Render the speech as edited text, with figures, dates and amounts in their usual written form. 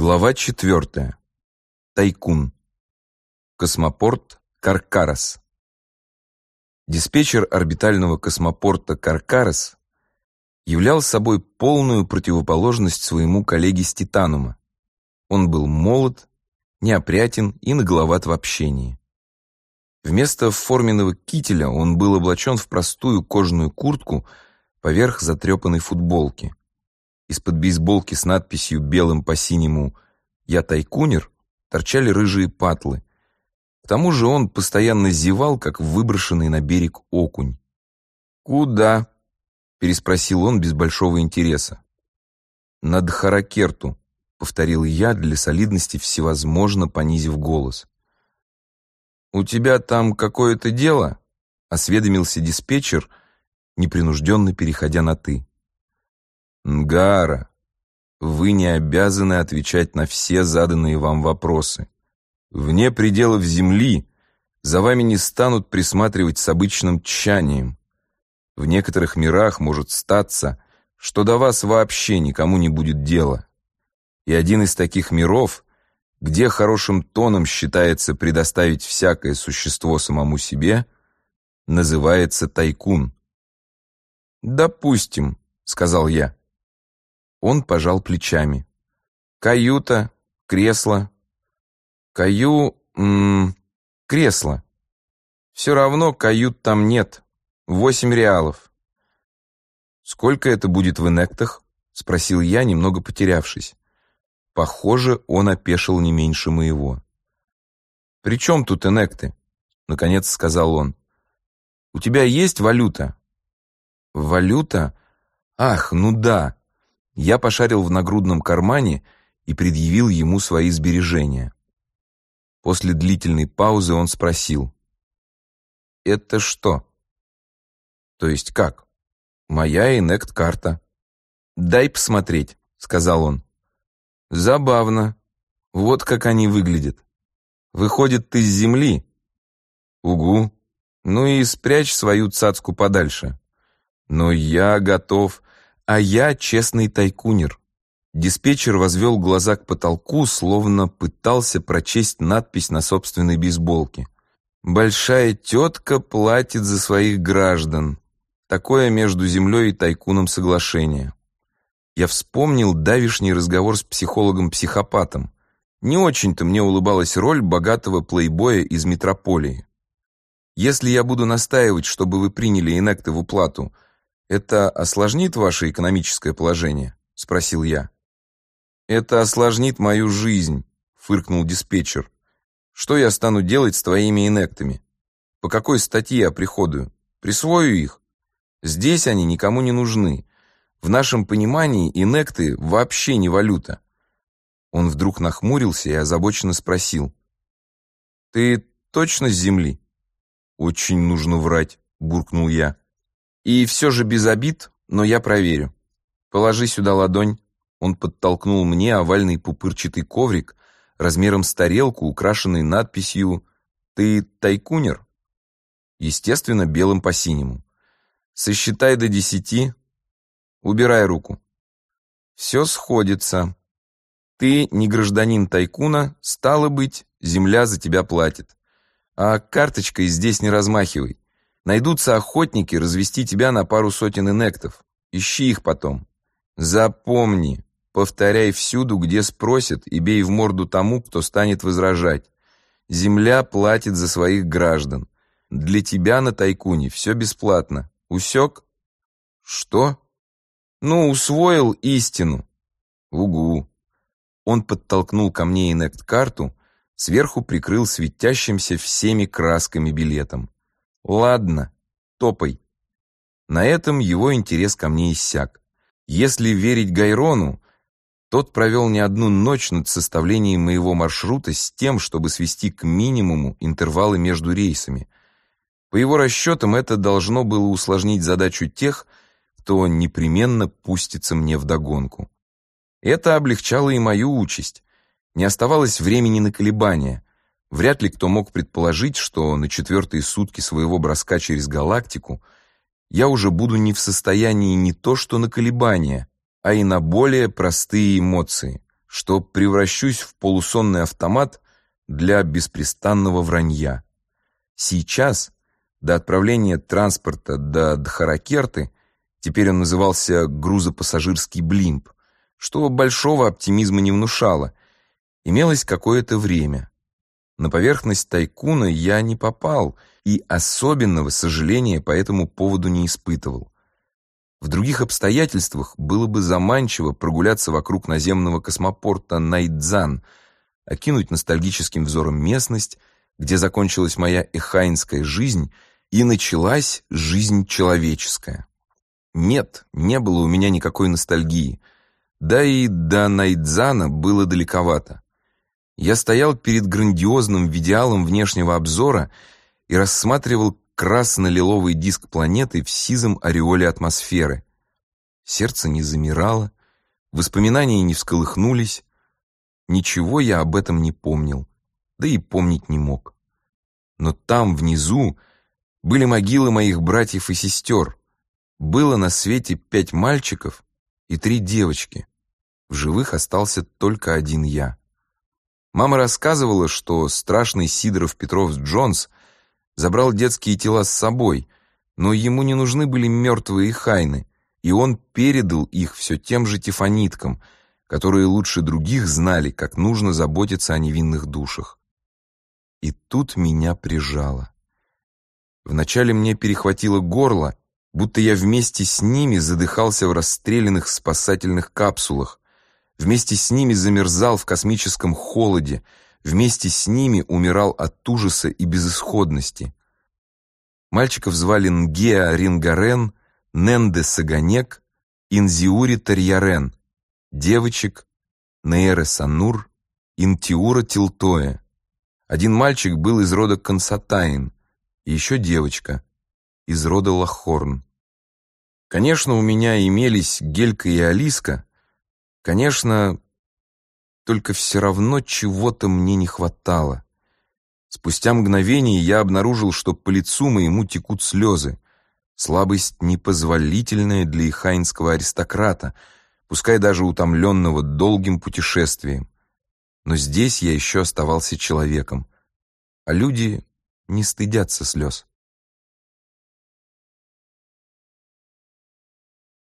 Глава 4. Тайкун. Космопорт Каркарас. Диспетчер орбитального космопорта Каркарас являл собой полную противоположность своему коллеге с Титанума. Он был молод, неопрятен и нагловат в общении. Вместо форменного кителя он был облачен в простую кожаную куртку поверх затрепанной футболки. Из-под бейсболки с надписью белым по синему «Я тайкунер» торчали рыжие патлы. К тому же он постоянно зевал, как выброшенный на берег окунь. «Куда?» — переспросил он без большого интереса. «На Дхаракерту», — повторил я для солидности, всевозможно понизив голос. «У тебя там какое-то дело?» — осведомился диспетчер, непринужденно переходя на «ты». «Нгара, вы не обязаны отвечать на все заданные вам вопросы. Вне пределов Земли за вами не станут присматривать с обычным тщанием. В некоторых мирах может статься, что до вас вообще никому не будет дела. И один из таких миров, где хорошим тоном считается предоставить всякое существо самому себе, называется Тайкун». «Допустим», — сказал я. Он пожал плечами. «Каюта, кресло». Кресло. Все равно кают там нет. 8 реалов. «Сколько это будет в инектах?» — спросил я, немного потерявшись. Похоже, он опешил не меньше моего. «При чем тут инекты?» — наконец сказал он. «У тебя есть валюта?» «Валюта? Ах, ну да!» Я пошарил в нагрудном кармане и предъявил ему свои сбережения. После длительной паузы он спросил: «Это что?» «То есть как?» «Моя инект-карта». «Дай посмотреть», — сказал он. «Забавно. Вот как они выглядят. Выходит, ты с земли?» «Угу. Ну и спрячь свою цацку подальше». «Но я готов. А я честный тайкунер». Диспетчер возвел глаза к потолку, словно пытался прочесть надпись на собственной бейсболке. «Большая тетка платит за своих граждан». Такое между землей и тайкуном соглашение. Я вспомнил давишний разговор с психологом-психопатом. Не очень-то мне улыбалась роль богатого плейбоя из метрополии. «Если я буду настаивать, чтобы вы приняли инекты в уплату, это осложнит ваше экономическое положение?» — спросил я. «Это осложнит мою жизнь», — фыркнул диспетчер. «Что я стану делать с твоими инектами? По какой статье я приходую? Присвою их? Здесь они никому не нужны. В нашем понимании инекты вообще не валюта». Он вдруг нахмурился и озабоченно спросил: «Ты точно с земли?» «Очень нужно врать», — буркнул я. «И все же без обид, но я проверю. Положи сюда ладонь». Он подтолкнул мне овальный пупырчатый коврик размером с тарелку, украшенный надписью «Ты тайкунер?» Естественно, белым по синему. «Сосчитай до 10. Убирай руку». «Все сходится. Ты не гражданин тайкуна, стало быть, земля за тебя платит. А карточкой здесь не размахивай. Найдутся охотники развести тебя на пару сотен инектов. Ищи их потом. Запомни, повторяй всюду, где спросят, и бей в морду тому, кто станет возражать. Земля платит за своих граждан. Для тебя на тайкуне все бесплатно. Усек?» «Что?» «Ну, усвоил истину». «Угу». Он подтолкнул ко мне инект-карту, сверху прикрыл светящимся всеми красками билетом. «Ладно, топай». На этом его интерес ко мне иссяк. Если верить Гайрону, тот провел не одну ночь над составлением моего маршрута с тем, чтобы свести к минимуму интервалы между рейсами. По его расчетам, это должно было усложнить задачу тех, кто непременно пустится мне вдогонку. Это облегчало и мою участь. Не оставалось времени на колебания. Вряд ли кто мог предположить, что на 4-е сутки своего броска через галактику я уже буду не в состоянии не то что на колебания, а и на более простые эмоции, что превращусь в полусонный автомат для беспрестанного вранья. Сейчас, до отправления транспорта до Дхаракерты, теперь он назывался грузопассажирский блимп, что большого оптимизма не внушало, имелось какое-то время. На поверхность Тайкуна я не попал и особенного сожаления по этому поводу не испытывал. В других обстоятельствах было бы заманчиво прогуляться вокруг наземного космопорта Найдзан, окинуть ностальгическим взором местность, где закончилась моя эхайнская жизнь и началась жизнь человеческая. Нет, не было у меня никакой ностальгии, да и до Найдзана было далековато. Я стоял перед грандиозным видеалом внешнего обзора и рассматривал красно-лиловый диск планеты в сизом ореоле атмосферы. Сердце не замирало, воспоминания не всколыхнулись. Ничего я об этом не помнил, да и помнить не мог. Но там, внизу, были могилы моих братьев и сестер. Было на свете 5 мальчиков и 3 девочки. В живых остался только один я. Мама рассказывала, что страшный Сидоров Петров-Джонс забрал детские тела с собой, но ему не нужны были мертвые эхайны, и он передал их все тем же тифониткам, которые лучше других знали, как нужно заботиться о невинных душах. И тут меня прижало. Вначале мне перехватило горло, будто я вместе с ними задыхался в расстрелянных спасательных капсулах, вместе с ними замерзал в космическом холоде, вместе с ними умирал от ужаса и безысходности. Мальчиков звали Нгеа Рингарен, Ненде Саганек, Инзиури Тарьярен, девочек Нейре Санур, Интиура Тилтоя. Один мальчик был из рода Консатаин, и еще девочка из рода Лахорн. Конечно, у меня имелись Гелька и Алиска, конечно, только все равно чего-то мне не хватало. Спустя мгновение я обнаружил, что по лицу моему текут слезы. Слабость непозволительная для ихайнского аристократа, пускай даже утомленного долгим путешествием. Но здесь я еще оставался человеком, а люди не стыдятся слез.